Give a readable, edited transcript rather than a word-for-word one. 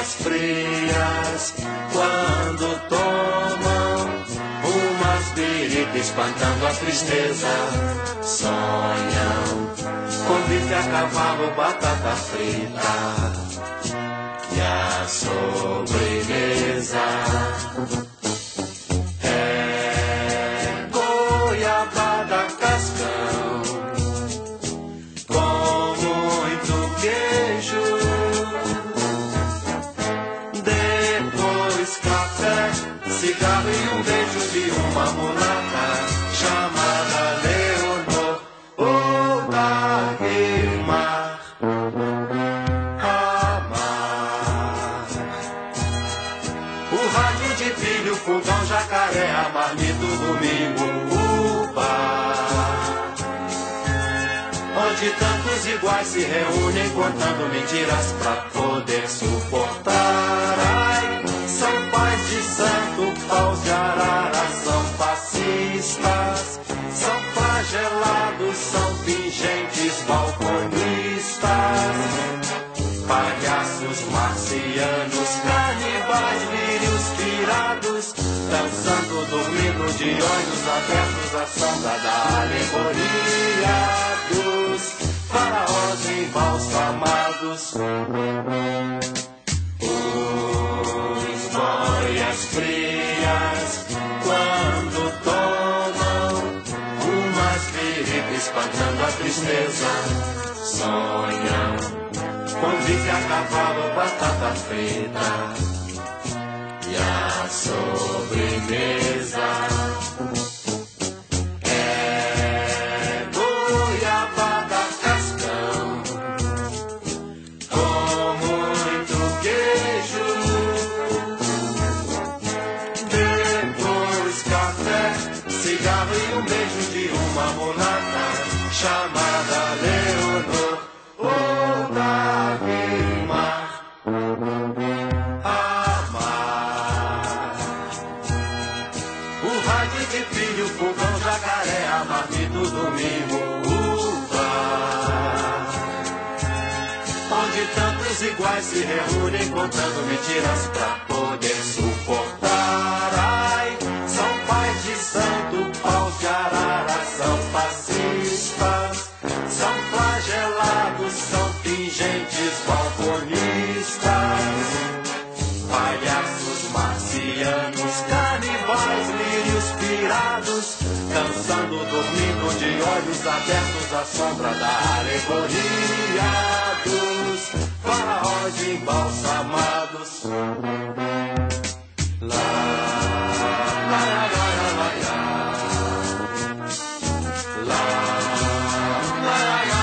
boias frias, quando tomam umas biritas espantando a tristeza, sonham com bife a cavalo, batata frita e a sobremesa é goiabada cascão com muito queijo, depois café, cigarro e um beijo de uma mulata chamada Leonor ou Dagmar. O rádio de pilha, o fogão, jacaré, a marmita, o domingo, o bar, onde tantos iguais se reúnem contando mentiras pra poder suportar. Ai, são pais de santo, paus de arara, são fascistas, são flagelados, são pingentes balconistas, palhaços marcianos, canibais, lírios pirados, dançando, dormindo de olhos abertos à sombra da alegoria dos faraós embalsamados. Os boias frias, quando tomam umas biritas espantando a tristeza, sonham com bife a cavalo, batata frita e a sobremesa é goiabada cascão com muito queijo, depois café, cigarro e um beijo de uma mulata chamada Leonor ou Dagmar. O rádio de pilha, o fogão, jacaré, a marmita, o domingo, o bar, onde tantos iguais se reúnem contando mentiras pra poder suportar. Ai, são pais de santo, paus de arara, são fascistas, são flagelados, são pingentes balconistas, palhaços marcianos, canibais, lírios pirados, dançando, dormindo de olhos abertos à sombra da alegoria dos faraós embalsamados. Lá, lá, lá, lá, lá, lá, lá, lá, lá,